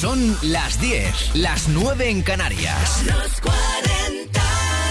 Son las 10, las 9 en Canarias. Los 40.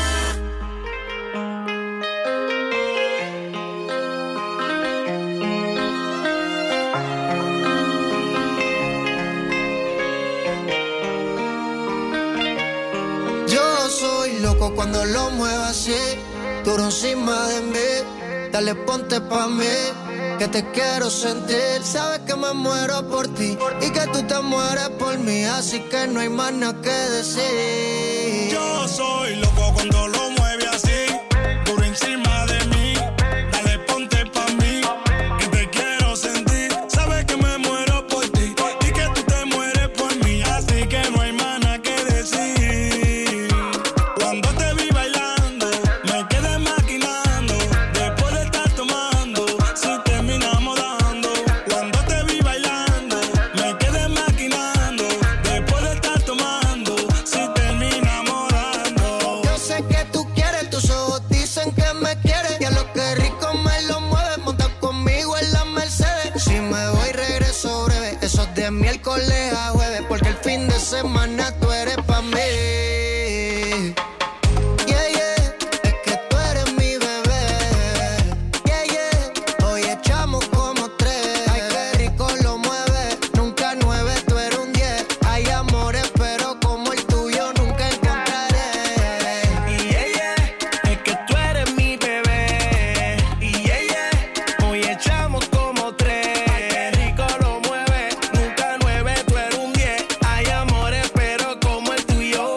Yo soy loco cuando lo muevo así, duro encima de mí. Dale, ponte pa' mí, que te quiero sentir. Sabes que me muero por ti y que tú te mueres por mí, así que no hay más nada que decir. Yo soy loco cuando lo mueve así, duro encima de mí. Dale, ponte pa' mí, que te quiero sentir. Sabes que me muero por ti y que tú te mueres por mí, así que no hay más nada que decir. Cuando te vi bailando, me quedé maquinando. Después de estar tomando, si terminamos dando. Cuando te vi bailando, me quedé maquinando. Después de estar tomando, si terminamos dando. Yo sé que tú quieres, tus ojos dicen que me quieres. Y a lo que rico me lo mueves, monta conmigo en la Mercedes. Si me voy regreso breve, eso es de miércoles a jueves, porque el fin de semana tú eres pa' mí. Yeah, yeah, es que tú eres mi bebé. Yeah, yeah, hoy echamos como 3. Ay, qué rico lo mueve, nunca 9, tú eres un 10. Hay amores, pero como el tuyo nunca encontraré. Y ella, es que tú eres mi bebé. Y ella, hoy echamos como 3. Ay, qué rico lo mueve, nunca 9, tú eres un 10. Hay amores, pero como el tuyo.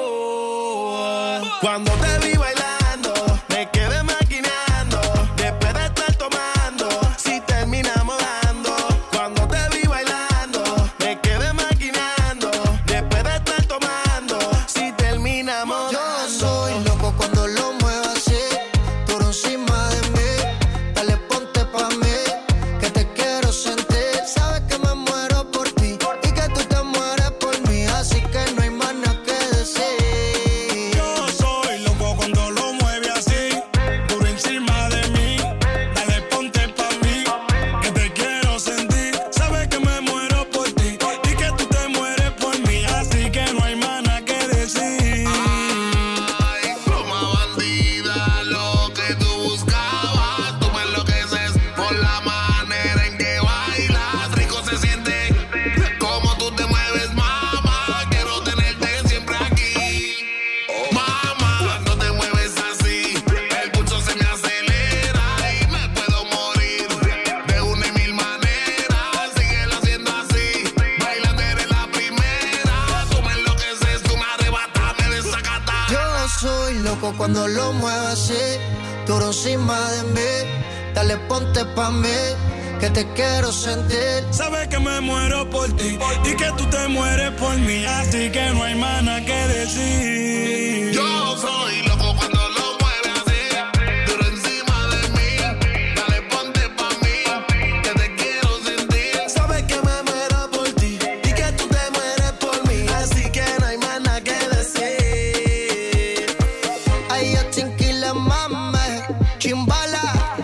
Cuando te vi bailando, me quedé maquinando. Después de estar tomando, si terminamos dando. Cuando te vi bailando, me quedé maquinando. Después de estar tomando, si terminamos Yo dando. soy loco cuando lo muevo así, duro encima de mí. Dale, ponte pa' mí, que te quiero sentir. Sabes que me muero por ti y que tú te mueres por mí, así que no hay más nada que decir. Yo soy loco cuando lo mueve así, duro encima de mí. Dale, ponte pa' mí, que te quiero sentir. Sabes que me muero por ti y que tú te mueres por mí, así que no hay más nada que decir. Ay, pluma bandida, lo que tú buscabas. Tú me enloqueces por la manera en que bailas. Rico se siente como tú te mueves, mamá. Quiero tenerte siempre aquí. Mamá, cuando te mueves así, el pulso se me acelera y me puedo morir de una y mil maneras. Síguelo haciendo así, bailando eres la primera. Tú me enloqueces, tú me arrebatas, me desacatas. Yo soy loco cuando lo muevo así, duro encima de mí. Dale, ponte pa' mí, que te quiero sentir. Sabes que me muero por ti y que tú te mueres por mí, así que no hay más nada que decir. Yo soy loco cuando lo mueve así, duro encima de mí. Dale, ponte pa' mí, que te quiero sentir. Sabes que me muero por ti y que tú te mueres por mí, así que no hay más nada que decir. Ay, yo Tinquila, mame, Chimbala,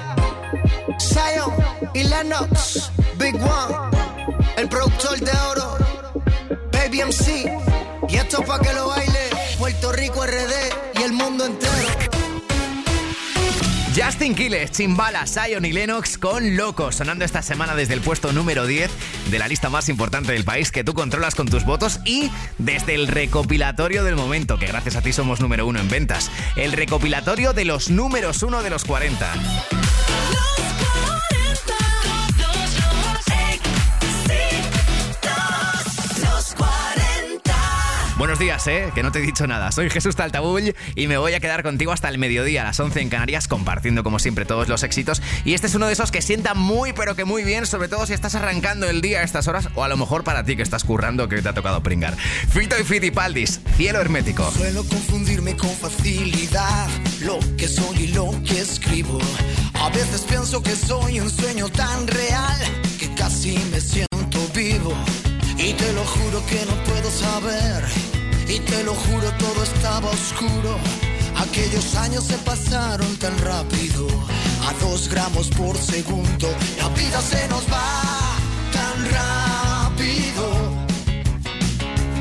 Zion y Lennox, Big One, el productor de oro, Baby MC. Y esto pa' que lo baile Puerto Rico, RD y el mundo entero. Justin Quiles, Chimbala, Zion y Lennox con Loco, sonando esta semana desde el puesto número 10 de la lista más importante del país que tú controlas con tus votos, y desde el recopilatorio del momento, que gracias a ti somos número 1 en ventas, el recopilatorio de los números 1 de los 40. Los 40. Buenos días, que no te he dicho nada. Soy Jesús Taltabull y me voy a quedar contigo hasta el mediodía, a las 11 en Canarias, compartiendo como siempre todos los éxitos. Y este es uno de esos que sienta muy pero que muy bien, sobre todo si estás arrancando el día a estas horas, o a lo mejor para ti que estás currando, que te ha tocado pringar. Fito y Fitipaldis, Cielo Hermético. Suelo confundirme con facilidad lo que soy y lo que escribo. A veces pienso que soy un sueño tan real que casi me siento vivo. Y te lo juro que no puedo saber, y te lo juro todo estaba oscuro. Aquellos años se pasaron tan rápido, a 2 gramos por segundo. La vida se nos va tan rápido.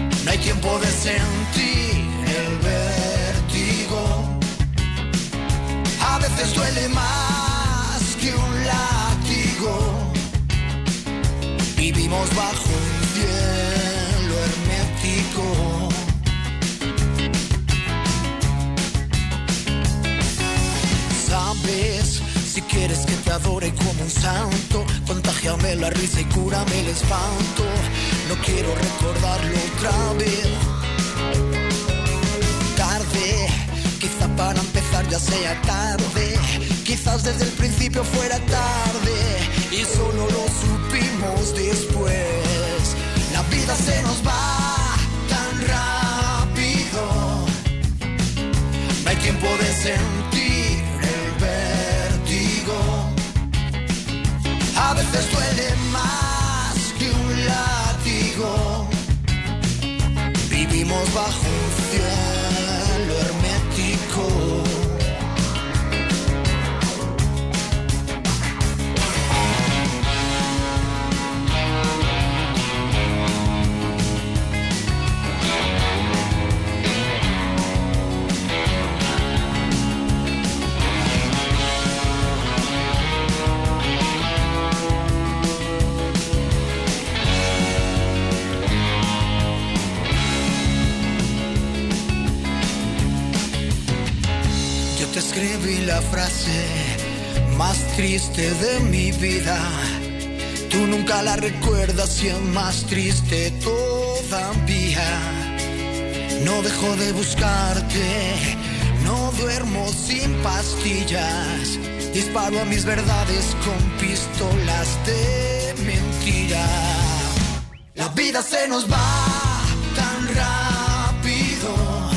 Vivimos bajo un cielo hermético. Sabes, si quieres que te adore como un santo, contágiame la risa y cúrame el espanto. No quiero recordarlo otra vez. Tarde, quizá para empezar ya sea tarde. Quizás desde el principio fuera tarde y solo lo supimos después. La vida se nos va tan rápido. No hay tiempo de sentir el vértigo. A veces duele más que un látigo. Vivimos bajo un cielo hermético. Te escribí la frase más triste de mi vida. Tú nunca la recuerdas y es más triste todavía. No dejo de buscarte, no duermo sin pastillas. Disparo a mis verdades con pistolas de mentira. La vida se nos va tan rápido.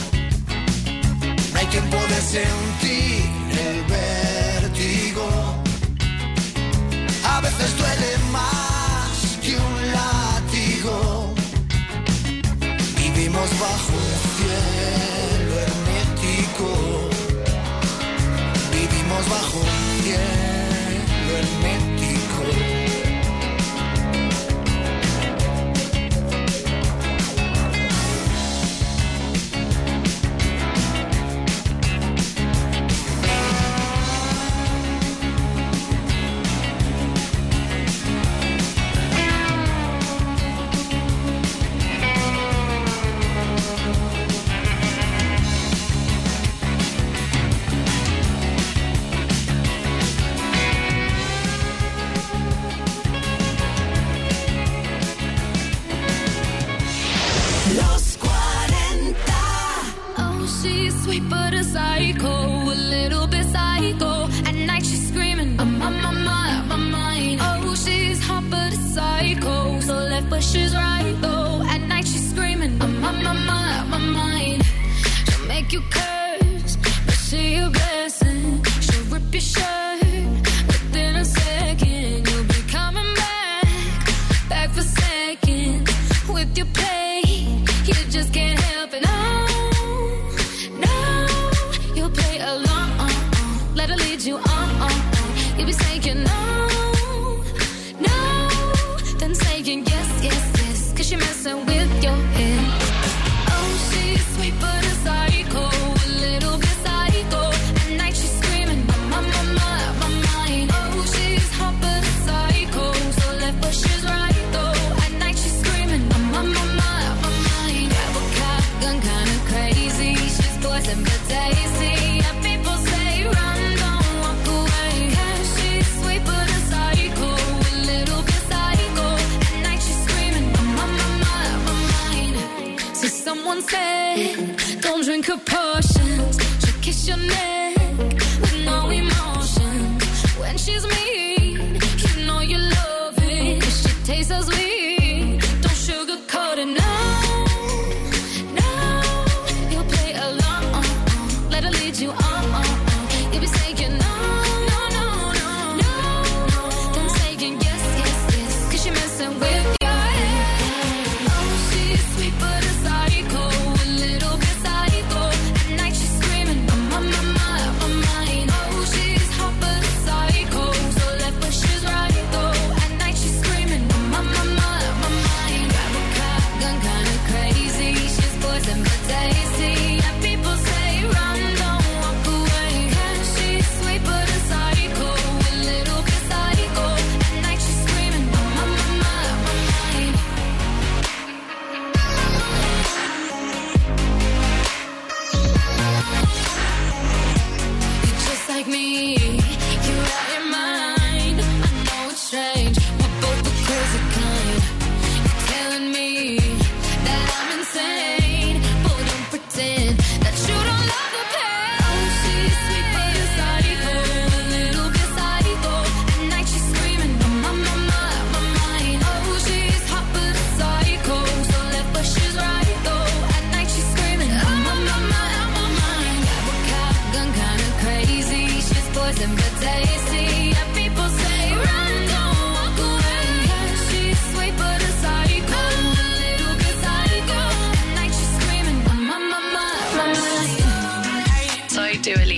No hay tiempo de sentir el vértigo. A veces duele más que un látigo. Vivimos bajo un cielo hermético. Vivimos bajo un cielo hermético. She's right though. At night she's screaming, I'm on my mind. She'll make you curse, but she a blessing. She'll rip your shirt within a second. You'll be coming back for seconds. With your play, you just can't help it. No, you'll play along. Let her lead you on. You'll be saying no, then saying yes, cause she messing with your head. Oh, she's sweet but a psycho, a little bit psycho. At night she's screaming, I'm on my mind. Oh, she's hot but a psycho, so left but she's right though. At night she's screaming, I'm on my mind. Grab a cop gun, kinda crazy. She's poison but tasty. Yeah, people say run, don't walk away. Yeah, she's sweet but a psycho, a little bit psycho. At night she's screaming, I'm on my mind. So someone said, don't drink her potions. She'll kiss your neck with no emotion. When she's mean, you know you love it. If she tastes so sweet, don't sugarcoat it. No, you'll play along. Let her lead you on. You'll be saying no, then saying yes, cause she messing with your head. Oh, she's sweet but a psycho, a little bit psycho. At night she's screaming, I'm on my mind. Oh, she's hot but a psycho, so left but she's right though. At night she's screaming, I'm on my mind.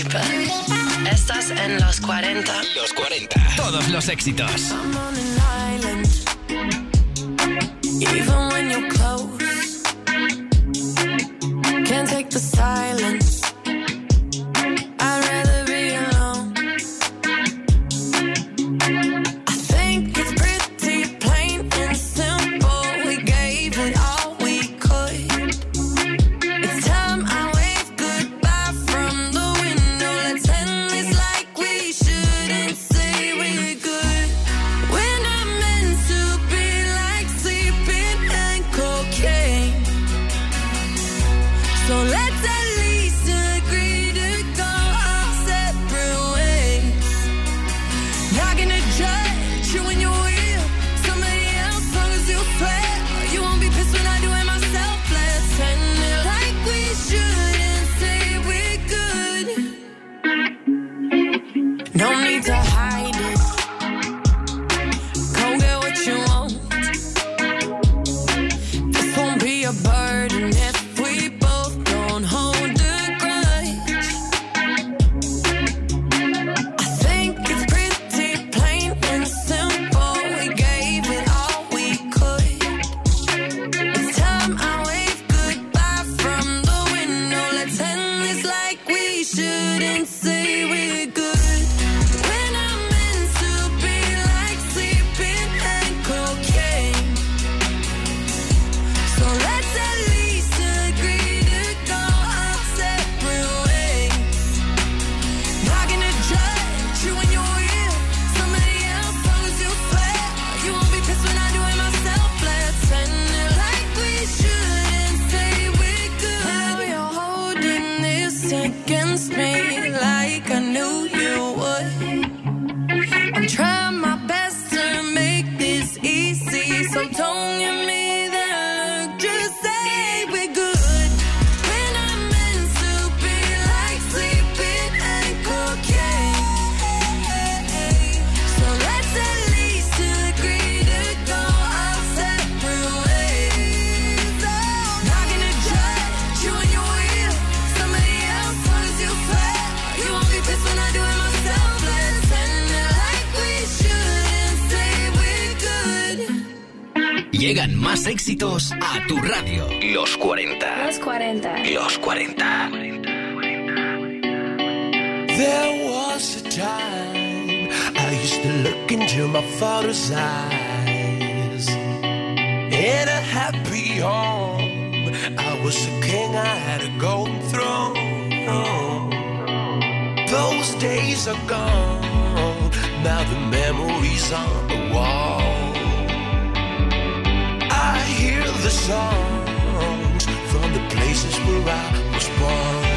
Estás en los 40. Los 40. Todos los éxitos. I'm on an island. Even when you're close, can't take the silence. I'd rather be alone. I think it's pretty plain and simple. We gave it all we could. It's time I wave goodbye from the window. Let's end this like we shouldn't say we're good. We're not meant to be like sleeping and cocaine. So let's at least agree to go our separate ways. Not gonna judge you when you're with somebody else, long as you swear you won't be pissed when I do it myself. Let's end it like we shouldn't say we're good. No need to hide it. Go get what you want. This won't be a burden if we both don't hold a grudge. I think it's pretty plain and simple. We gave it all we could. It's time I wave goodbye from the window. Let's end this like we shouldn't say we're good. We're not meant to be like sleeping and cocaine. So let's at least agree to go our separate ways. Not gonna judge you when you're with somebody else, long as you swear you won't be pissed when I do it myself. Let's end it like we shouldn't say we're good. Now you're holding this against me like I knew you would. I'm trying my best to make this easy, so don't give me that look. Just say we're good. We're not meant to be like sleeping and cocaine. So let's at least agree to go our separate ways. Not gonna judge you when you're with somebody else, long as you swear you won't be pissed when I do it myself. Let's end it like we shouldn't say we're good. Llegan más éxitos a tu radio. Los 40. Los 40. Los 40. There was a time I used to look into my father's eyes. In a happy home, I was a king, I had a golden throne. Those days are gone, now the memories on the wall. I hear the songs from the places where I was born.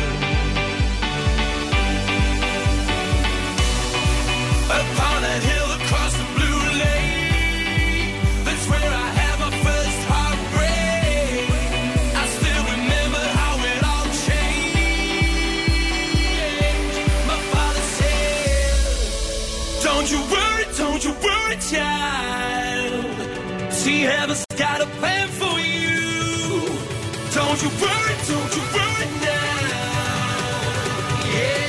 Upon a hill across the blue lake, that's where I had my first heartbreak. I still remember how it all changed. My father said, don't you worry, child. See, heaven's got a plan for you. Don't you worry now. Yeah.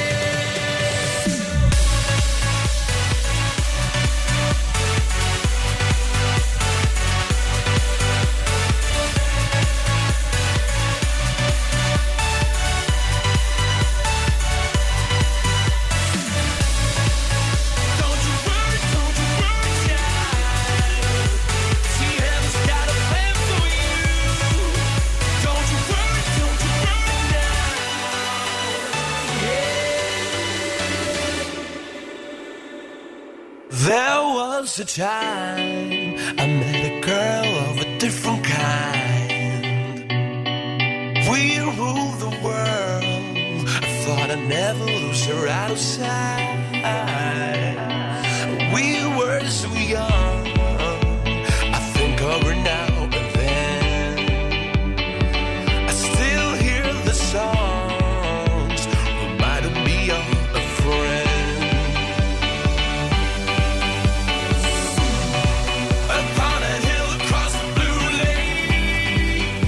There was a time I met a girl of a different kind. We ruled the world. I thought I'd never lose her out of sight. We were so young. I think of her now and then. I still hear the songs reminding me of a friend.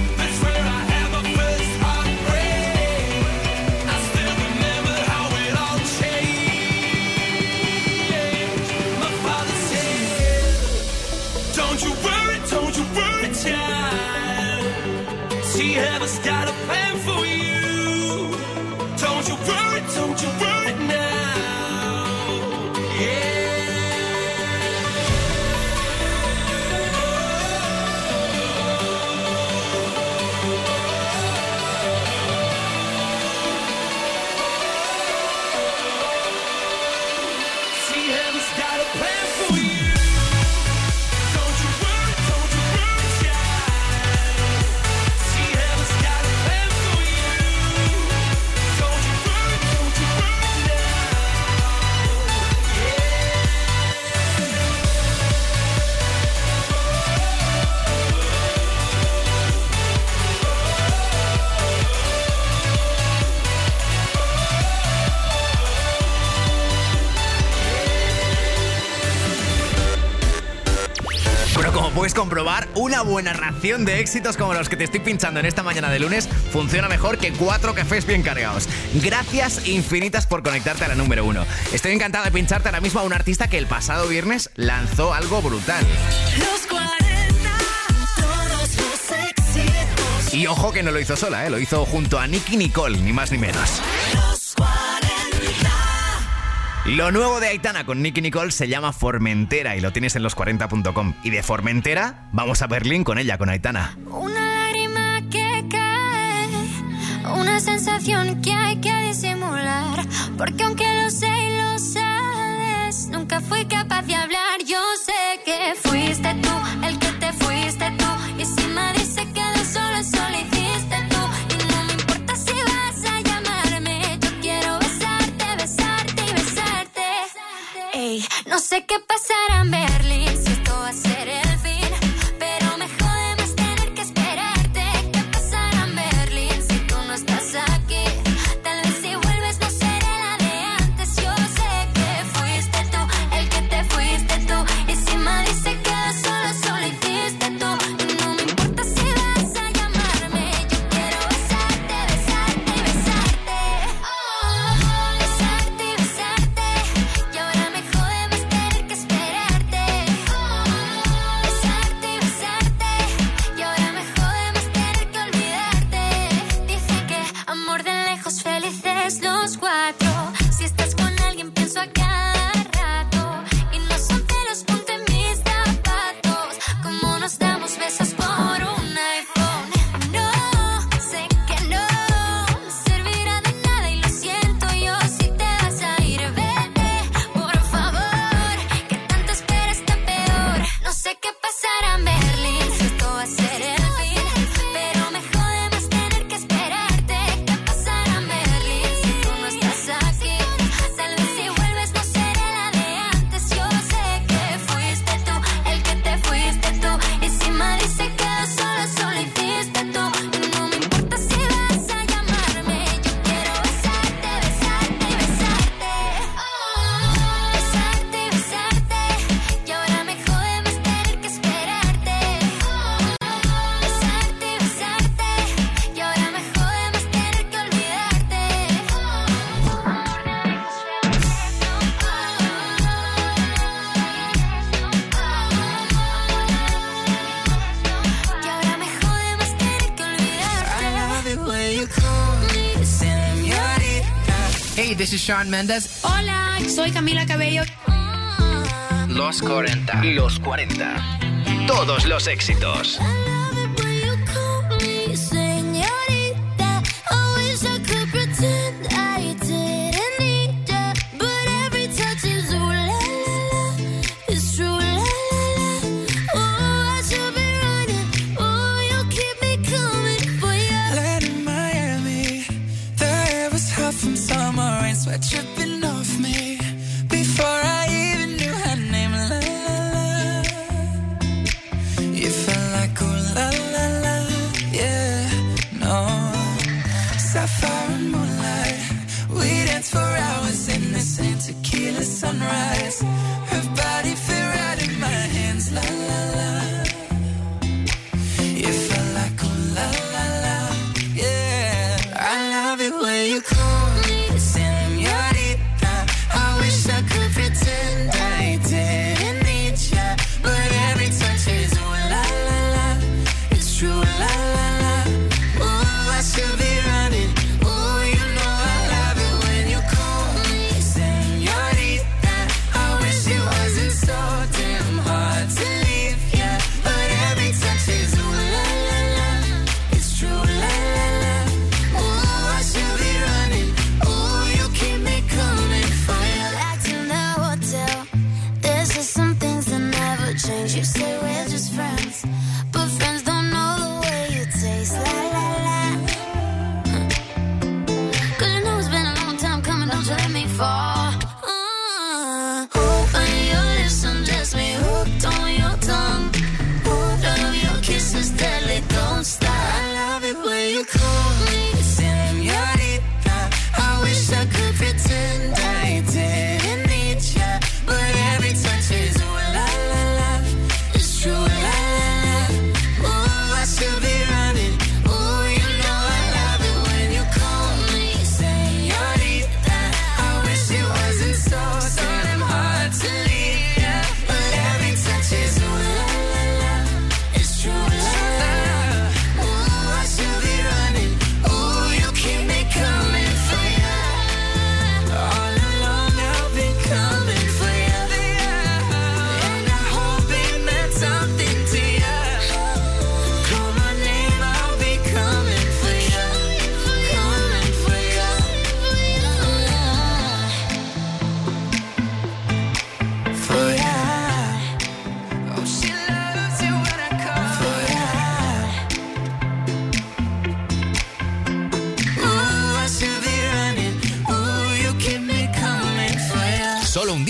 All She has got a plan for you. Don't you worry now. Yeah. Puedes comprobar, una buena ración de éxitos como los que te estoy pinchando en esta mañana de lunes funciona mejor que 4 cafés bien cargados. Gracias infinitas por conectarte a la número 1. Estoy encantado de pincharte ahora mismo a un artista que el pasado viernes lanzó algo brutal. Los 40, todos los éxitos. Y ojo que no lo hizo sola, lo hizo junto a Nicki Nicole, ni más ni menos. Los 40. Lo nuevo de Aitana con Nicki Nicole se llama Formentera y lo tienes en los40.com. Y de Formentera vamos a Berlín con ella, con Aitana. Una lágrima que cae, una sensación que hay que disimular, porque aunque lo sé y lo sabes, nunca fui capaz de hablar. Yo sé que fuiste tú el que te fuiste tú, y si me dice que de solo hiciste tú, y no me importa si vas a llamarme, yo quiero besarte, besarte y besarte. Ey, no sé qué pasará en Berlín, si esto va a ser el fin, pero me jode más tener que esperarte. ¿Qué pasará en Berlín si tú no estás aquí? Tal vez si vuelves no seré la de antes. Yo sé que fuiste tú el que te fuiste tú, y si me dice que solo hiciste tú, y no me importa si vas a llamarme, yo quiero besarte, besarte y besarte. Besarte y besarte, y ahora me jode más tener que esperarte. Besarte y besarte, y ahora me jode más tener que olvidarte. Dicen que amor de lejos, felices los 4. Si estás con alguien pienso a cada rato, y no son celos, ponte en mis zapatos, como nos damos besos por un iPhone. No, sé que no me servirá de nada y lo siento yo si te vas a ir, vete, por favor, que tanto espera está peor. No sé qué pasará en Berlín, si esto va a ser el fin, pero me jode más tener que esperarte. ¿Qué pasará en Berlín si tú no estás aquí? Tal vez si vuelves no seré la de antes. Yo sé que fuiste tú el que te fuiste tú, y si me dice que solo hiciste tú, y no me importa si vas a llamarme, yo quiero besarte, besarte y besarte. Besarte y besarte, y ahora me jode más tener que esperarte. Besarte y besarte, y ahora me jode más tener que olvidarte. Y ahora me jode más tener que olvidarte. Hey, this is Shawn Mendes. Hola, soy Camila Cabello. Los 40. Los 40. Todos los éxitos. Señorita, I wish I could pretend I didn't need ya, but every touch is ooh la la la, it's true la la la. Oh, I should be running, oh, you keep me coming for ya. Land in Miami, the air was hot from summer rain, sweat dripping off me before I even knew her name. La la la, you felt like ooh la la la, yeah, no. Sapphire and moonlight, we danced for hours in the same tequila sunrise. Her body fit right in my hands, la la la. You felt like ooh la la la, yeah. I love it when you call me señorita.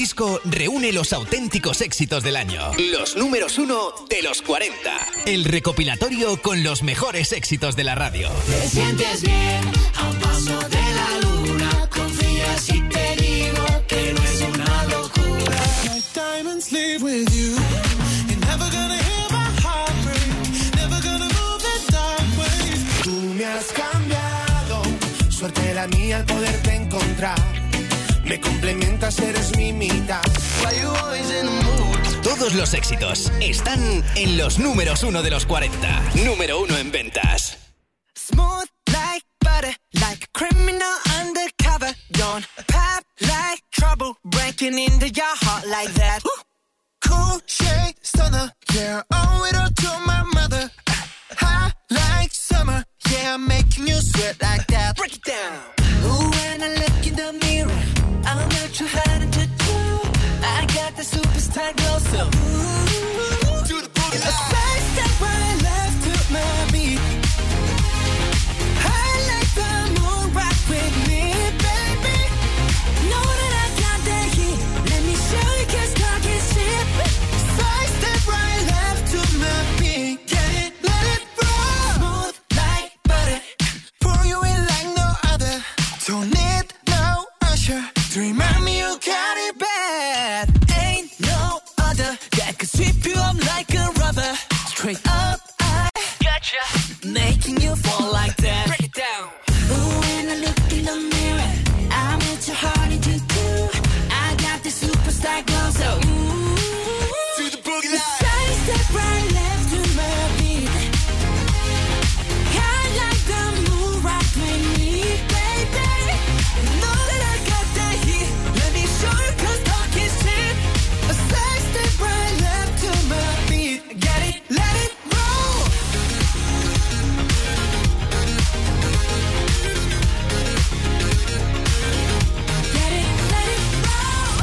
Disco reúne los auténticos éxitos del año. Los números 1 de los 40. El recopilatorio con los mejores éxitos de la radio. Te sientes bien a un paso de la luna. Confía si te digo que no es una locura. Like diamonds leave with you. You're never gonna hear my heart break. Never gonna move the dark way. Tú me has cambiado. Suerte la mía al poderte encontrar. Me complementas, eres mi mitad. Why you always in the mood? Todos los éxitos están en los números 1 de los 40. Número 1 en ventas. Smooth like butter, like a criminal undercover. Don't pop like trouble, breaking into your heart like that. Cool shade stunner, yeah, owe it all to my mother. High like summer, yeah, I'm making you sweat like that. Break it down. Ooh, when I look in the mirror, I'm not too hard to do. I got the superstar glow, so ooh, Do the boogie a side step right left to my beat. I like the moon rock with me, baby. Know that I got that heat. Let me show you 'cause talk is cheap. Side step right left to my beat. Get it, let it roll. Smooth like butter. Pour you in like no other. Don't need no usher to remind me you got it bad. Ain't no other that could sweep you up like a rubber. Straight up, I gotcha. Making you fall like that. Break it down. Ooh, when I look in the mirror, I'm at your heart into two. I got the superstar glow, so ooh. Do the boogie line. Side step right left to my beat. I like the moon rock with me, baby. Know that I got that heat. Let me show you 'cause talk is cheap. A side step right left to my beat. Get it, let it roll. Get it, let it roll.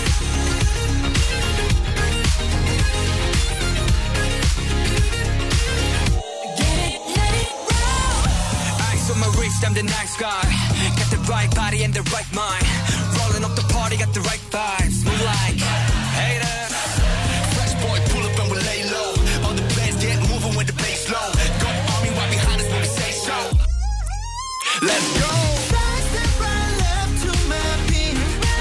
Get it, let it roll. Ice on my wrist, I'm the nice guy. Got the right body and the right mind. Rolling up the party, got the right vibes. Move like haters. Fresh boy, pull up and we lay low. All the players get moving with the bass low. Go army right behind us when we say so. Let's go. Side step right left to my beat.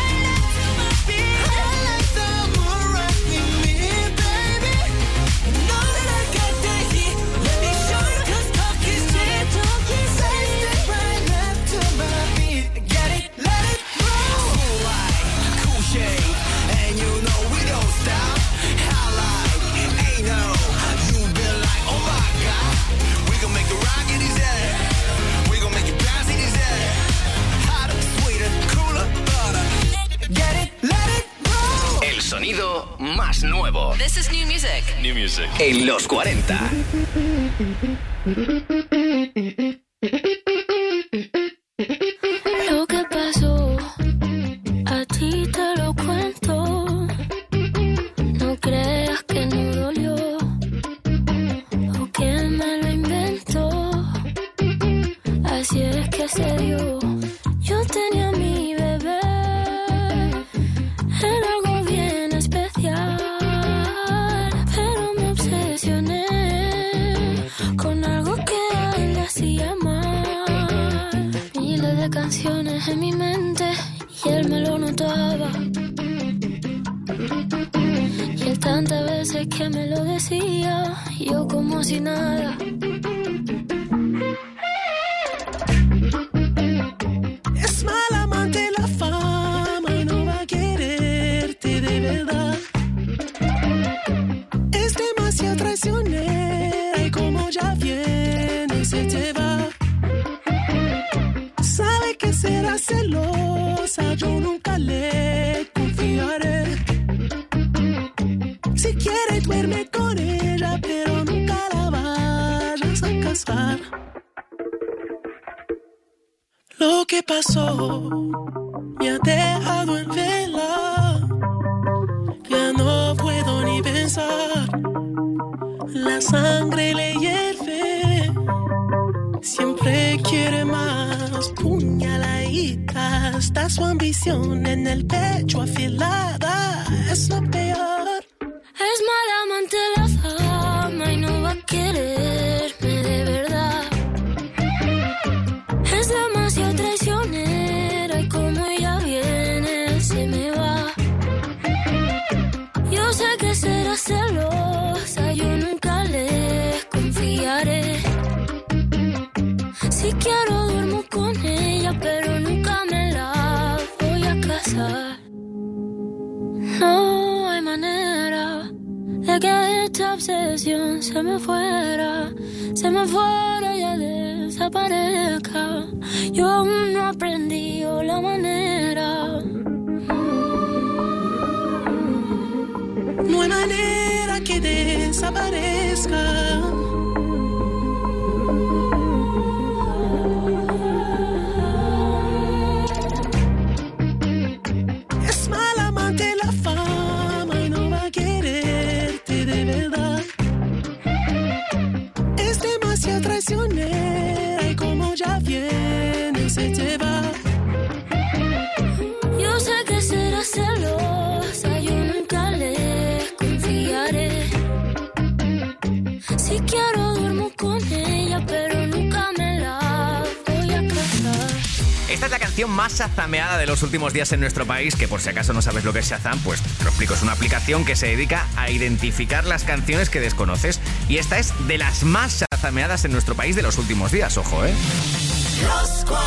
I like the moon rock with me, baby. Know that I got that heat. Let me show you 'cause talk is cheap. Side step right left to my beat. Get it, let it roll. Cool like, cool shade. And you know we don't stop. How like, ain't no. You been like, oh my God. We gon' make the rock in his head. We gon' make it bounce in his head. Hotter, sweeter, cooler, butter. Get it, let it roll. El sonido más nuevo. This is new music. New music. En los 40. Lo que pasó, a ti te lo cuento. No creas que no dolió o que me lo inventó. Así es que se dio. Yo tenía a mi bebé, era algo bien especial, pero me obsesioné con algo que a él le hacía mal. Miles de canciones en mi mente y él me lo notaba. Y él tantas veces que me lo decía, yo como si nada. Es mal amante la fama y no va a quererte de verdad. Es demasiado traicionera y como ya viene se te va. Sabe que será celosa, yo nunca le confiaré. Si quiere duerme con ella, pero nunca la vayas a casar. Lo que pasó me ha dejado en vela. Ya no puedo ni pensar. La sangre le hierve. Siempre quiere más. Puñala y chica, está su ambición en el pecho afilada, es lo peor. Es mala amante la fama y no va a quererme de verdad. Es demasiado traicionera y como ella viene se me va. Yo sé que será celosa, yo nunca le confiaré. Si quiero duermo con ella, pero nunca me la voy a casar. No hay manera de que esta obsesión se me fuera y ya desaparezca. Yo aún no aprendí la manera. No hay manera que desaparezca. Es mala amante la fama y no va a quererte de verdad. Es demasiado traicionera y como ya viene se te va. Yo sé que será celosa, yo nunca le confiaré. Si quiero duermo con ella, pero nunca me la voy a casar. Esta es la canción más shazameada de los últimos días en nuestro país, que por si acaso no sabes lo que es Shazam, pues te lo explico. Es una aplicación que se dedica a identificar las canciones que desconoces, y esta es de las más shazameadas en nuestro país de los últimos días, ojo, ¿eh? Los 40.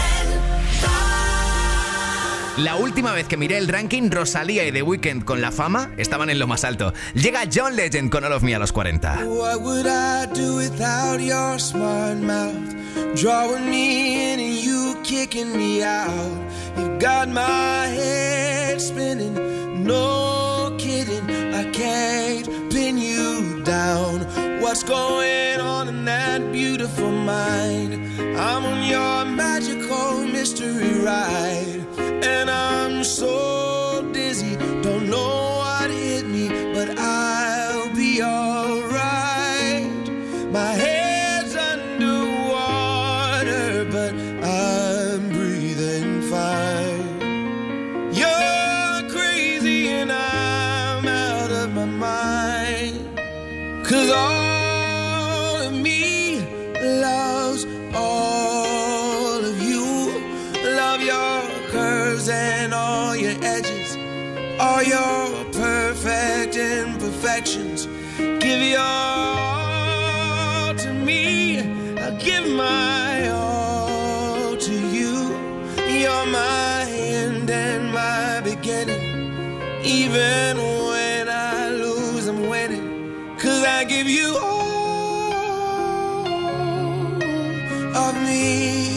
La última vez que miré el ranking, Rosalía y The Weeknd con La Fama estaban en lo más alto. Llega John Legend con All of Me a los 40. What would I do without your smart mouth? Drawing me in and you kicking me out. You got my head spinning, no kidding. I can't pin you down. What's going on in that beautiful mind? I'm on your magical mystery ride. And I'm so dizzy, don't know what hit me, but I'll be alright. My head's underwater, but I'm breathing fine. You're crazy and I'm out of my mind. 'Cause all of me loves all of you. Love your curves and all your edges, all your perfect imperfections. Give your all to me, I'll give my all to you. You're my end and my beginning. Even when I lose, I'm winning. 'Cause I give you all of me,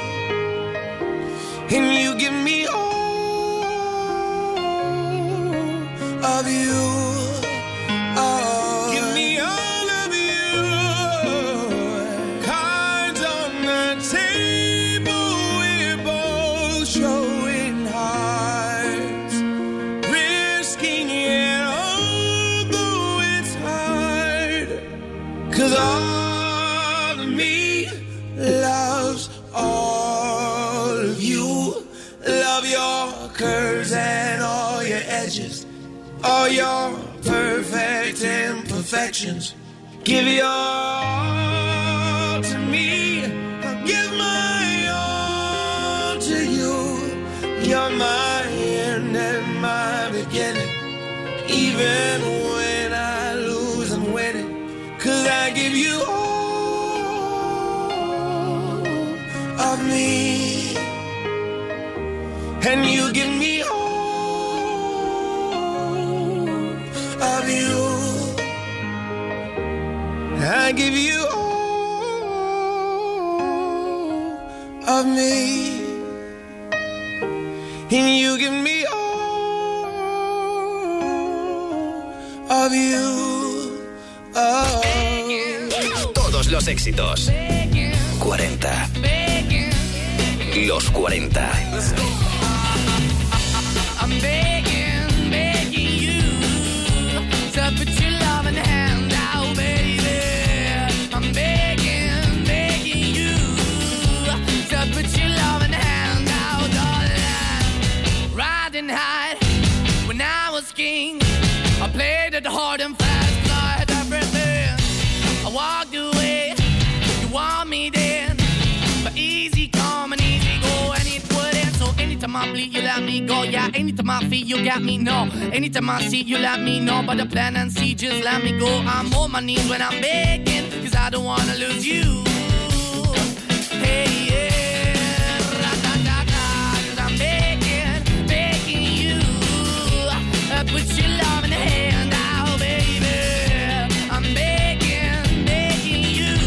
and you give me all of you. Oh, give me all of you. Cards on the table, we're both showing hearts, risking it although it's hard. 'Cause all of me loves all of you. Love your curves and all your edges, all your perfect imperfections. Give your all to me, I'll give my all to you. You're my end and my beginning. Even when I lose, I'm winning. 'Cause I give you all of me, and you give me all of you. I give you all of me, and you give me all of you. Oh. Todos los éxitos. 40. Los 40. I'm begging, begging you to put your loving hand out, baby. I'm begging, begging you to put your loving hand out. hard and fast, 'cause I had everything. I walked away, you want me then, but easy come and easy go, and it wouldn't. So anytime I bleed, you let me go. Yeah, anytime I feel, you got me, no. Anytime I see, you let me know. But the plan and see, just let me go. I'm on my knees when I'm begging, 'cause I don't wanna lose you. Hey, yeah, ra-da-da-da, 'cause I'm begging you. Put your love in the hand now, baby. I'm begging you.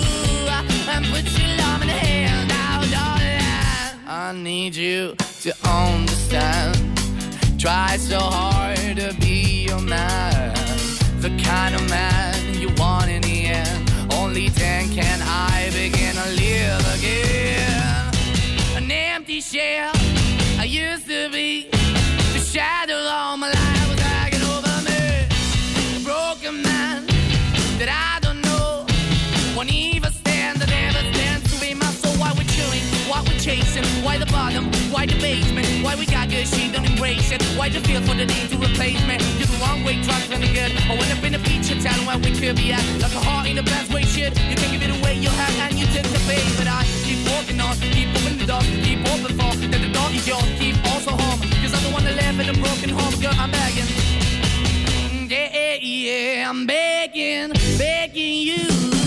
Put your love in the hand now, darling. I need you to understand. Try so hard to be your man, the kind of man you want in the end. Only then can I begin to live again. An empty shell I used to be, the shadow all my life was hanging over me. A broken man that I don't know won't even stand, I never stand to be my soul. Why we're chilling, why we're chasing, why the bottom, why the basement, why we got good, she don't embrace it. Why the feel for the need to replace me? You're the wrong way, trying to good. I went up in a feature town where we could be at, like a heart in the best way, shit. You can give it away, you have, and you tend to pay. But I keep walking on, keep moving the door, keep open for that the door is yours, keep also home. 'Cause I'm the one that live in a broken home, girl, I'm begging. Yeah, yeah, I'm begging you.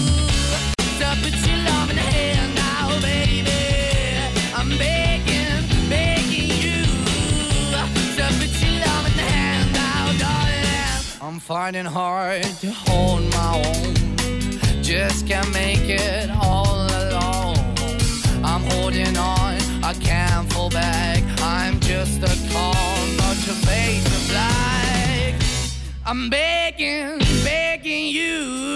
So put your love in the hand now, baby. I'm begging you. So put your love in the hand now, darling. I'm finding hard to hold my own. Just can't make it all alone. I'm holding on, I can't fall back. I'm just a call, not your face of black. I'm begging you.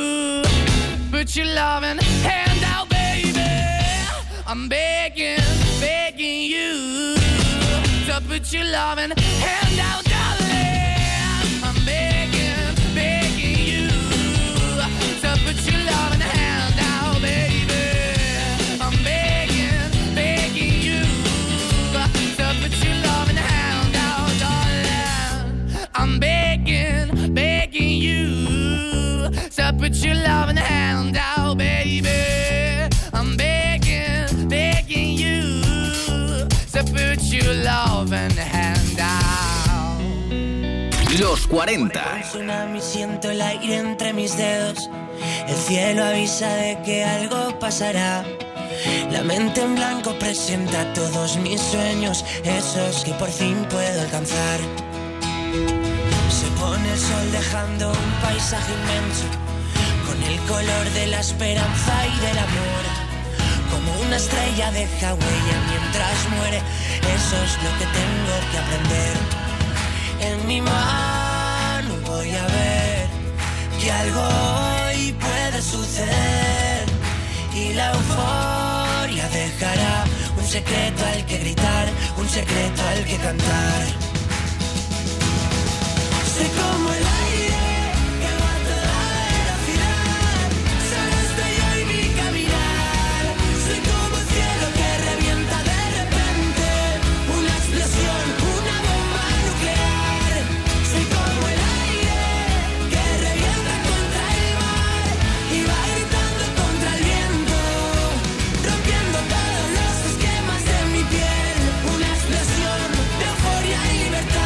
Put your loving hand out, baby. I'm begging you. So put your loving hand out, darling. I'm begging you. So put your loving hand out, baby. I'm begging you. So put your loving hand out, darling. I'm begging you. So put your loving hand out, baby. I'm begging you. So put your loving hand out. Los 40. Un tsunami, siento el aire entre mis dedos. El cielo avisa de que algo pasará. La mente en blanco presenta todos mis sueños, esos que por fin puedo alcanzar. Se pone el sol dejando un paisaje inmenso, con el color de la esperanza y del amor. Como una estrella deja huella mientras muere, eso es lo que tengo que aprender. En mi mano voy a ver que algo hoy puede suceder, y la euforia dejará un secreto al que gritar, un secreto al que cantar. Soy como el aire que va a toda velocidad, solo estoy yo y mi caminar. Soy como el cielo que revienta de repente, una explosión, una bomba nuclear. Soy como el aire que revienta contra el mar y va gritando contra el viento, rompiendo todos los esquemas de mi piel. Una explosión de euforia y libertad.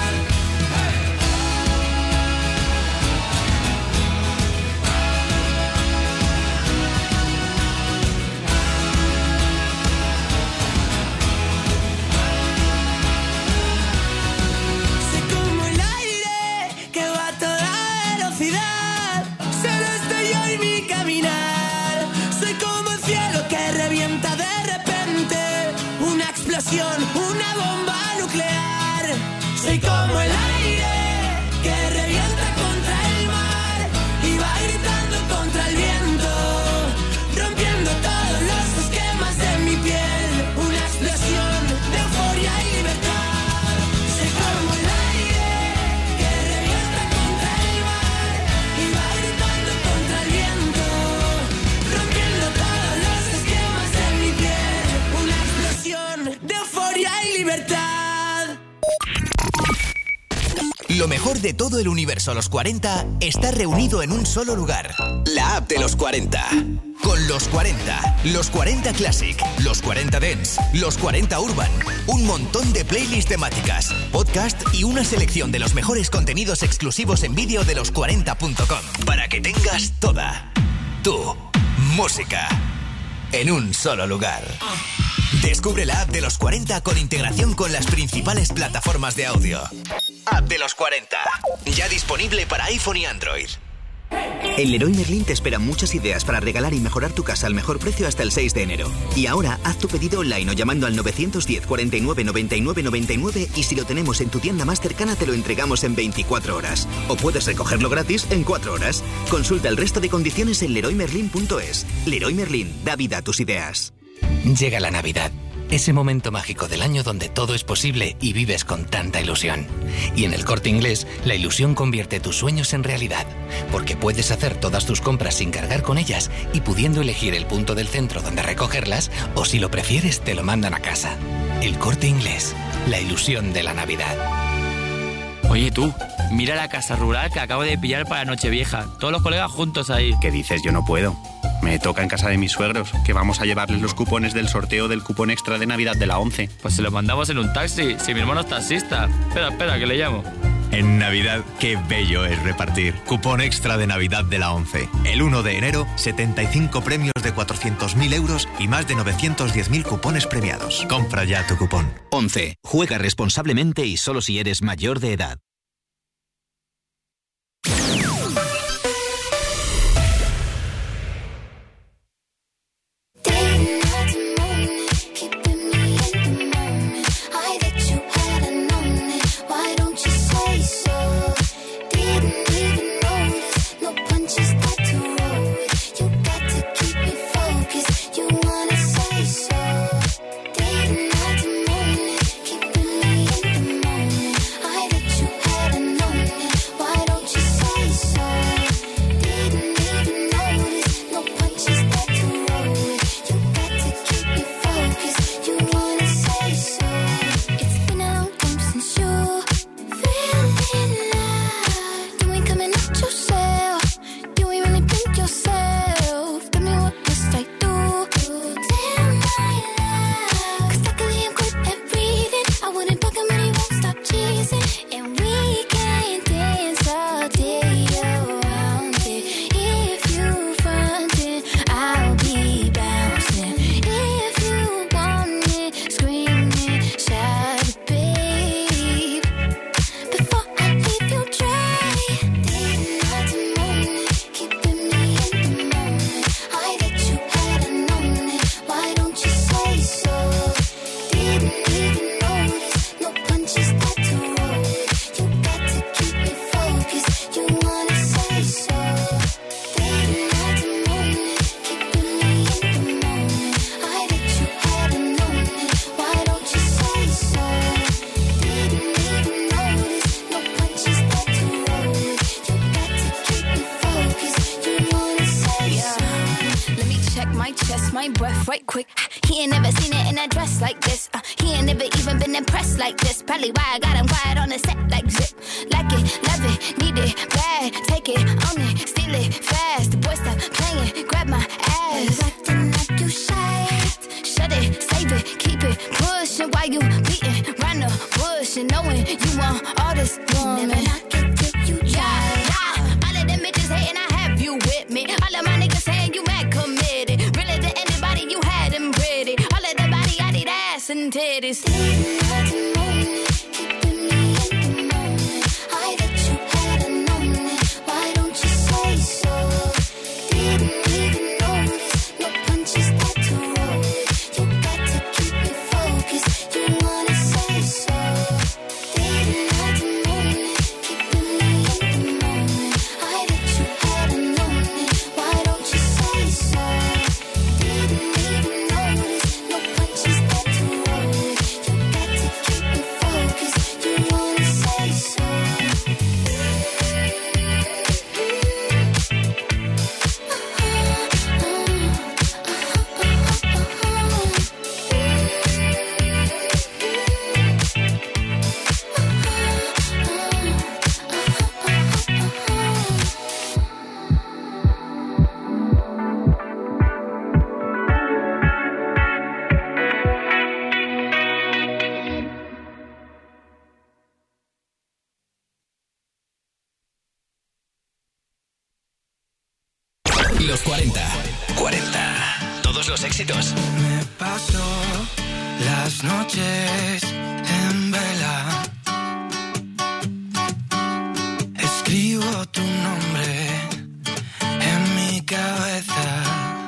Soy como el aire que va a toda velocidad, solo estoy yo y mi caminar. Soy como el cielo que revienta de repente, una explosión, una bomba nuclear. Soy como el aire que revienta contra el mar y va gritando contra el viento, rompiendo todos los esquemas de mi piel. Una explosión de euforia y libertad. Soy como el aire que revienta contra el mar y va gritando contra el viento, rompiendo todos los esquemas de mi piel. Una explosión de euforia de todo el universo Los 40 está reunido en un solo lugar. La app de Los 40. Con Los 40, Los 40 Classic, Los 40 Dance, Los 40 Urban, un montón de playlists temáticas, podcast y una selección de los mejores contenidos exclusivos en vídeo de los40.com. Para que tengas toda tu música en un solo lugar. Descubre la app de Los 40 con integración con las principales plataformas de audio. App de Los 40. Ya disponible para iPhone y Android. En Leroy Merlin te esperan muchas ideas para regalar y mejorar tu casa al mejor precio hasta el 6 de enero. Y ahora, haz tu pedido online o llamando al 910 49 99 99 y si lo tenemos en tu tienda más cercana te lo entregamos en 24 horas. O puedes recogerlo gratis en 4 horas. Consulta el resto de condiciones en leroymerlin.es. Leroy Merlin, da vida a tus ideas. Llega la Navidad. Ese momento mágico del año donde todo es posible y vives con tanta ilusión. Y en el Corte Inglés, la ilusión convierte tus sueños en realidad. Porque puedes hacer todas tus compras sin cargar con ellas y pudiendo elegir el punto del centro donde recogerlas, o si lo prefieres, te lo mandan a casa. El Corte Inglés, la ilusión de la Navidad. Oye tú, mira la casa rural que acabo de pillar para Nochevieja. Todos los colegas juntos ahí. ¿Qué dices? Yo no puedo. Me toca en casa de mis suegros, que vamos a llevarles los cupones del sorteo del cupón extra de Navidad de la 11. Pues se lo mandamos en un taxi, si mi hermano es taxista. Espera, que le llamo. En Navidad, qué bello es repartir. Cupón extra de Navidad de la 11. El 1 de enero, 75 premios de 400.000 euros y más de 910.000 cupones premiados. Compra ya tu cupón. 11. Juega responsablemente y solo si eres mayor de edad. Why don't you say so? Didn't Los 40. 40. Todos los éxitos. Me paso las noches en vela. Escribo tu nombre en mi cabeza.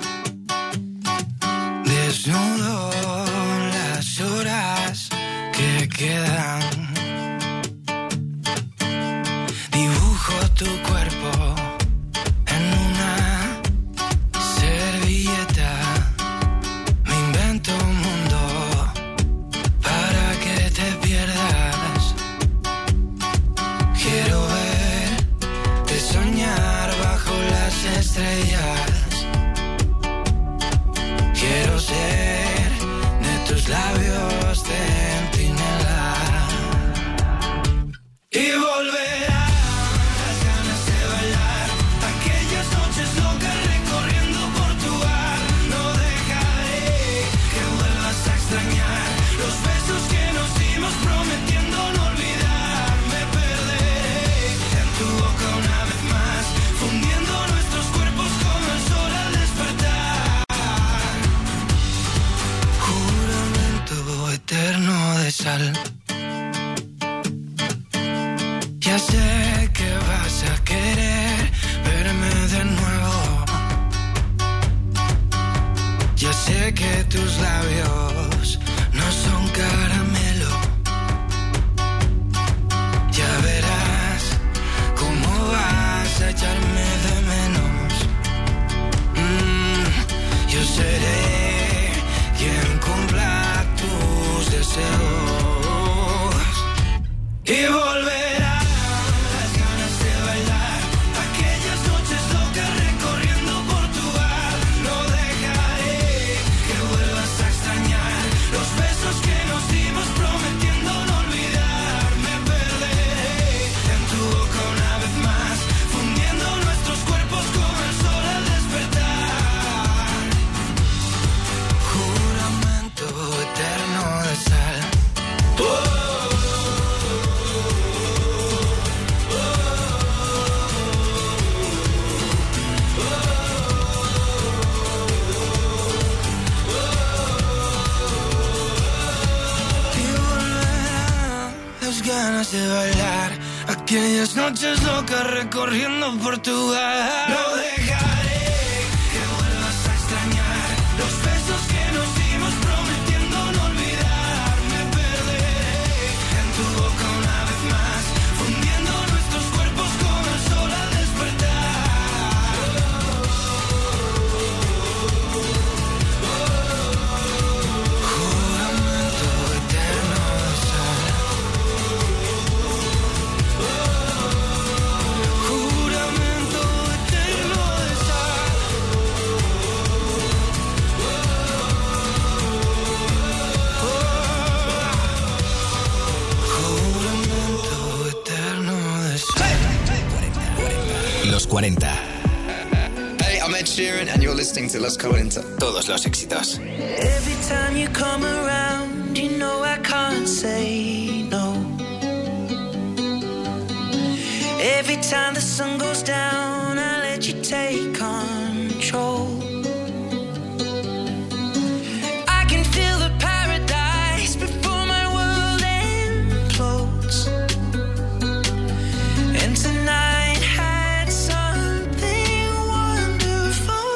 Desnudo las horas que quedan. Dibujo tu cuerpo en una servilleta. Me invento un mundo para que te pierdas. Quiero verte soñar bajo las estrellas. Quiero ser de tus labios centinela. Y volverán las ganas de bailar. Aquellas noches locas recorriendo Portugal. No dejaré que vuelvas a extrañar los besos que nos dimos prometiendo no olvidar. Me perderé en tu boca una vez más, fundiendo nuestros cuerpos como el sol al despertar. Juramento eterno de sal. Ya sé que vas a querer verme de nuevo. Ya sé que tus labios no son caramelo. Ya verás cómo vas a echarme de menos. Yo seré quien cumpla tus deseos. Y volverán las ganas de bailar. Aquellas noches locas recorriendo Portugal. No dejaré que vuelvas a extrañar los besos que nos dimos prometiendo no olvidar. Me perderé en tu boca una vez más, fundiendo nuestros cuerpos como el sol al despertar. Juramento eterno de sal. Ganas de bailar, aquellas noches locas recorriendo Portugal. No dejaré que vuelvas a extrañar los besos que nos dimos prometiendo no olvidar. Me perderé en tu boca una vez más, fundiendo nuestros cuerpos como el sol al despertar. Juramento eterno de sal. Juramento eterno de sal. Juramento eterno de sal. Los 40. Hey, I'm Ed Sheeran and you're listening to Los 40. Todos los éxitos. Every time you come around, you know I can't say no. Every time the sun goes down, I let you take control. I can feel the paradise before my world implodes. And tonight had something wonderful.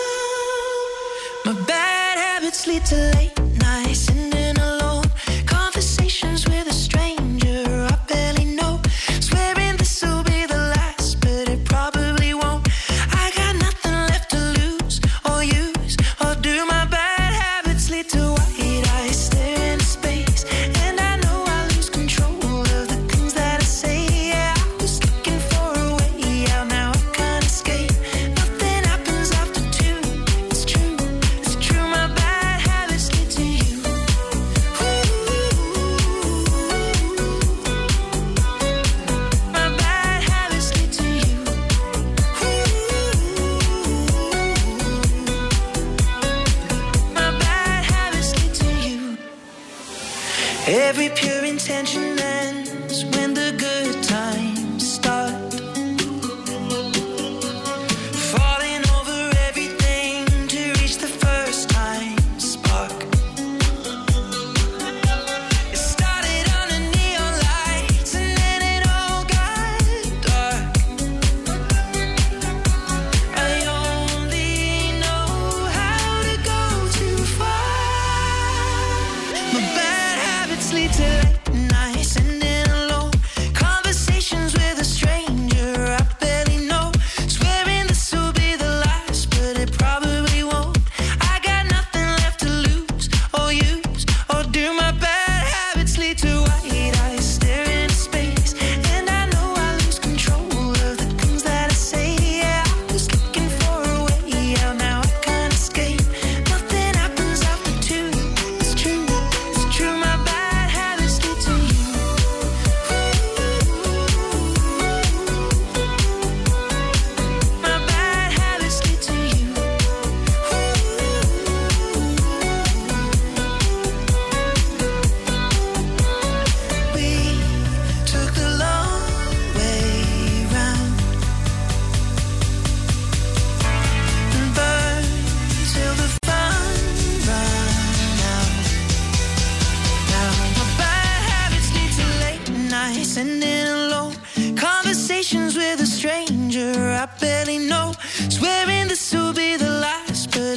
My bad habits lead to late nights, sitting alone. Conversations with a stranger I barely know. Swearing this will be the last, but it probably won't. I got nothing left to lose or use or do. My bad habits lead to white eyes stare into space, and I know I lose control of the things that I say. Yeah, I was looking for a way out, now I can't escape. Nothing happens after two. It's true, it's true. My bad habits lead to you. My bad habits lead to you. My bad habits lead to you. Every pure intention ends when the good times start. Falling over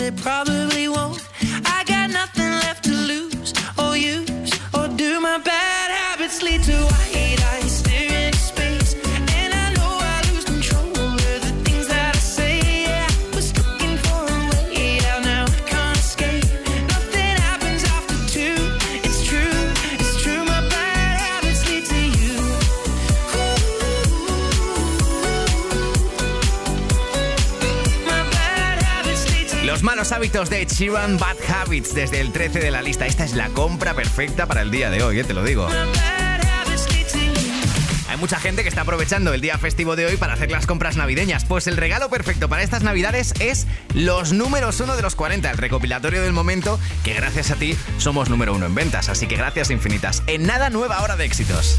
but it probably won't. I got nothing left to lose or use, or do my bad habits lead to white eyes staring into space? And I know I lose control of the things that I say. Yeah, I was looking for a way out, now I can't escape. Nothing happens after two. It's true, my bad habits lead to you. My bad habits lead to you. Los malos hábitos de Ed Sheeran, Bad Habits, desde el 13 de la lista. Esta es la compra perfecta para el día de hoy, te lo digo. Hay mucha gente que está aprovechando el día festivo de hoy para hacer las compras navideñas. Pues el regalo perfecto para estas navidades es los números 1 de los 40, el recopilatorio del momento, que gracias a ti somos número 1 en ventas. Así que gracias infinitas. En nada, nueva hora de éxitos.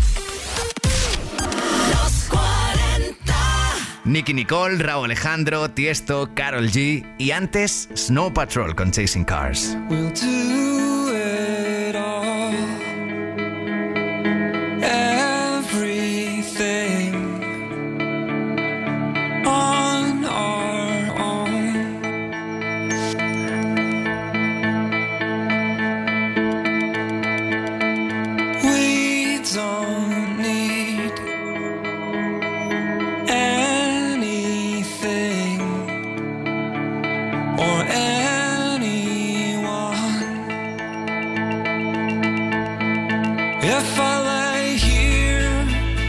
Los 40. Nicki Nicole, Rauw Alejandro, Tiesto, Karol G y antes Snow Patrol con Chasing Cars. We'll do it all. Everything on our own. We don't need anything or anyone. If I lay here,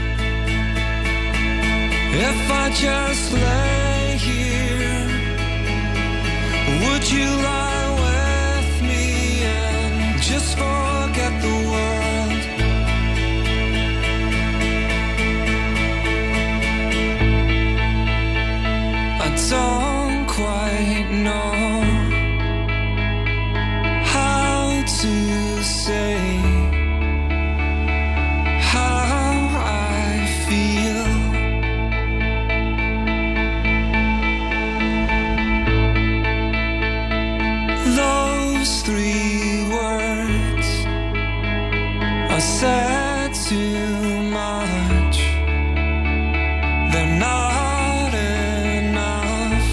if I just lay here, would you lie with me and just forget the world? I don't quite know how to say how I feel. Those 3 words are said too much. They're not enough.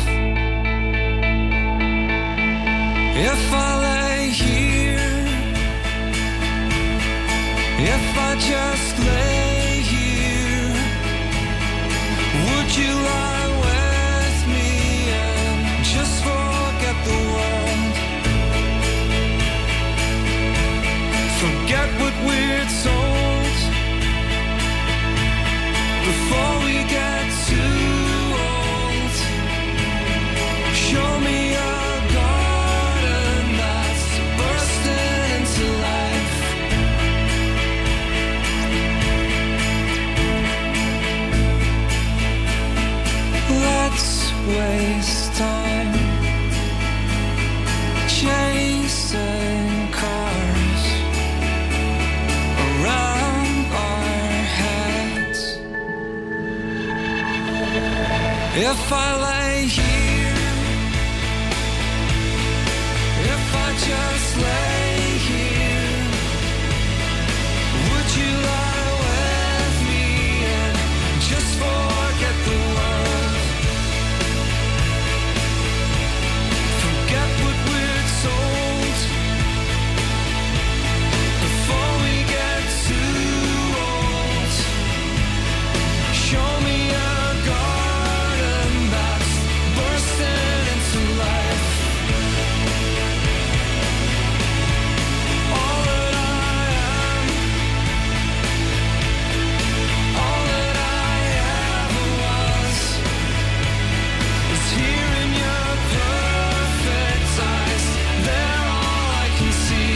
If I lay here, if I just lay here, would you lie with me and just forget the world? Forget what we're told before we get too old. Show me a garden that's bursting into life. Let's waste time chasing cars around our heads. If I lay here, if I just lay here, would you lie with me and just forget the world? Forget what we're told before we get too old. Show me a garden that's bursting into life. All that I am, all that I ever was, is here in your perfect eyes. They're all I can see.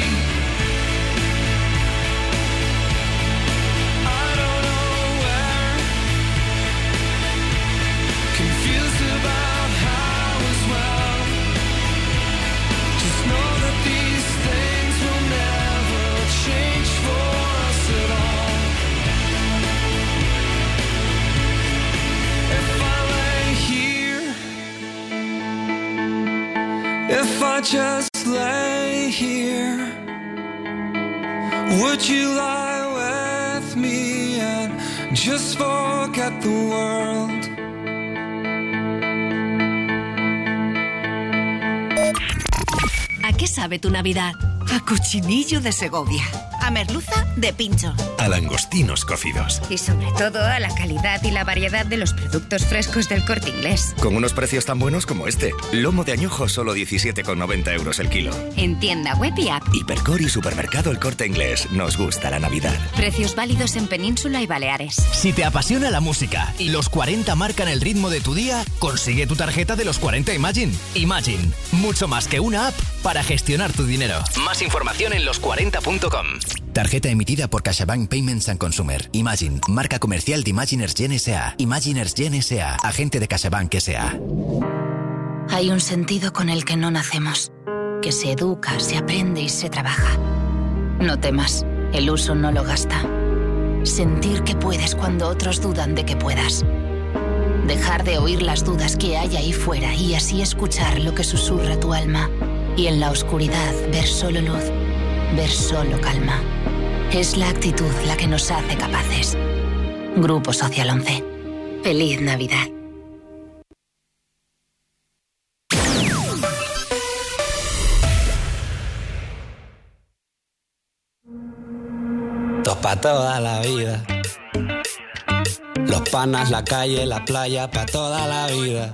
I don't know where, confused about how as well. Just know that these things will never change for us at all. If I lay here, if I just lay here, would you lie with me and just forget the world? ¿A qué sabe tu Navidad? A cochinillo de Segovia. A merluza de pincho. A langostinos cocidos. Y sobre todo a la calidad y la variedad de los productos frescos del Corte Inglés. Con unos precios tan buenos como este. Lomo de añojo solo 17,90 € el kilo. En tienda web y app. Hipercor y Supermercado El Corte Inglés. Nos gusta la Navidad. Precios válidos en Península y Baleares. Si te apasiona la música y los 40 marcan el ritmo de tu día, consigue tu tarjeta de los 40 Imagine. Imagine, mucho más que una app para gestionar tu dinero. Más información en los40.com. Tarjeta emitida por CaixaBank Payments and Consumer. Imagine, marca comercial de Imaginers Gen S.A. Imaginers Gen S.A., agente de CaixaBank S.A. Hay un sentido con el que no nacemos, que se educa, se aprende y se trabaja. No temas, el uso no lo gasta. Sentir que puedes cuando otros dudan de que puedas. Dejar de oír las dudas que hay ahí fuera y así escuchar lo que susurra tu alma. Y en la oscuridad ver solo luz, ver solo calma. Es la actitud la que nos hace capaces. Grupo Social 11. ¡Feliz Navidad! Dos pa' toda la vida. Los panas, la calle, la playa, pa' toda la vida.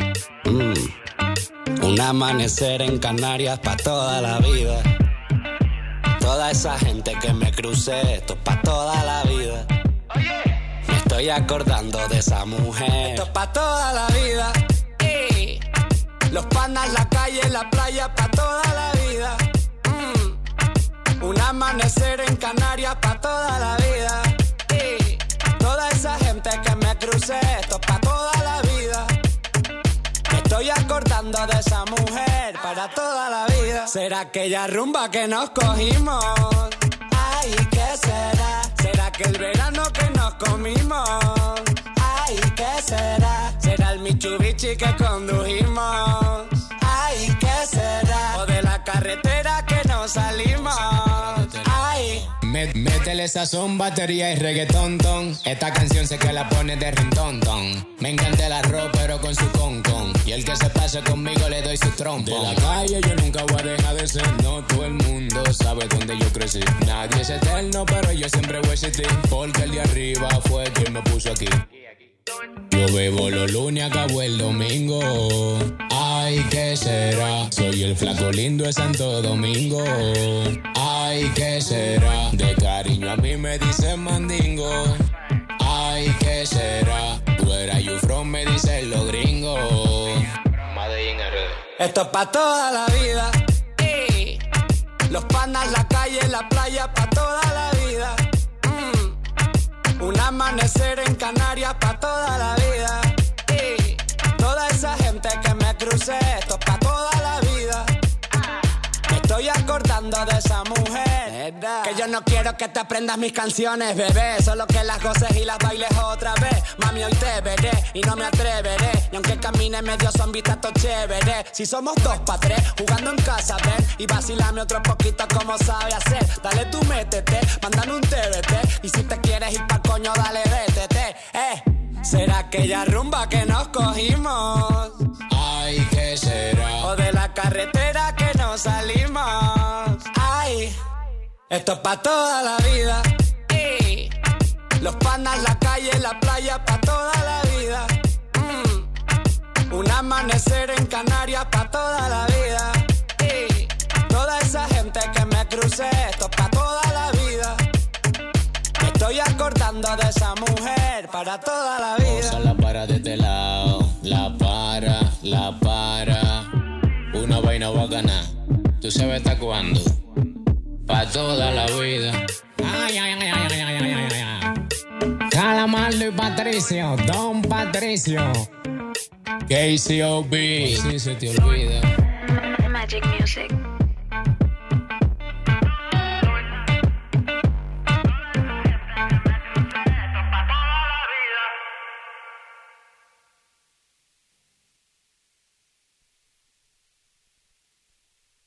Un amanecer en Canarias, pa' toda la vida. Toda esa gente que me crucé, esto es pa' toda la vida. Me estoy acordando de esa mujer. Esto es pa' toda la vida. Los panas, la calle, la playa, pa' toda la vida. Un amanecer en Canarias, pa' toda la vida. Toda esa gente que me crucé, esto es pa' toda la vida. Me estoy acordando de esa mujer para toda la vida. ¿Será aquella rumba que nos cogimos? Ay, ¿qué será? ¿Será que el verano que nos comimos? Ay, ¿qué será? ¿Será el Mitsubishi que condujimos? Ay, ¿qué será? ¿O de la carretera que nos salimos? Ay. Métele sazón, batería y reggaetón, ton. Esta canción sé que la pone de rington, ton. Me encanta el arroz, pero con su con. Y el que se pase conmigo le doy su trompo. De la calle yo nunca voy a dejar de ser. No todo el mundo sabe dónde yo crecí. Nadie es eterno, pero yo siempre voy a existir. Porque el de arriba fue quien me puso aquí. Yo bebo los lunes, acabo el domingo. Ay, ¿qué será? Soy el flaco lindo de Santo Domingo. Ay, ¿qué será? De cariño a mí me dicen mandingo. Ay, ¿qué será? Tú eras you from, me dicen los gringos. Esto es pa' toda la vida. Los panas, la calle, la playa, pa' toda la vida. Un amanecer en Canarias, pa' toda la vida. Toda esa gente que me crucé, esto es pa' toda la vida. Me estoy acordando de esa mujer. Que yo no quiero que te aprendas mis canciones, bebé. Solo que las goces y las bailes otra vez. Mami, hoy te veré y no me atreveré. Y aunque camine medio zombie, tato chévere. Si somos 2 pa' 3, jugando en casa, ven. Y vacilame otro poquito como sabe hacer. Dale tú, métete, mándame un TBT. Y si te quieres ir pa'l coño, dale, vétete. ¿Será aquella rumba que nos cogimos? Ay, ¿qué será? O de la carretera que nos salimos. Ay, esto es pa' toda la vida. Los panas, la calle, la playa, pa' toda la vida. Un amanecer en Canarias, pa' toda la vida. Toda esa gente que me crucé, esto es pa' toda la vida. Me estoy acordando de esa mujer para toda la vida. Osa la para de este lado, la para. Una vaina bacana, tú sabes hasta cuándo. Pa' toda la vida. Ay. Calamardo y Patricio, Don Patricio. KCOB. Si se te olvida. Magic Music.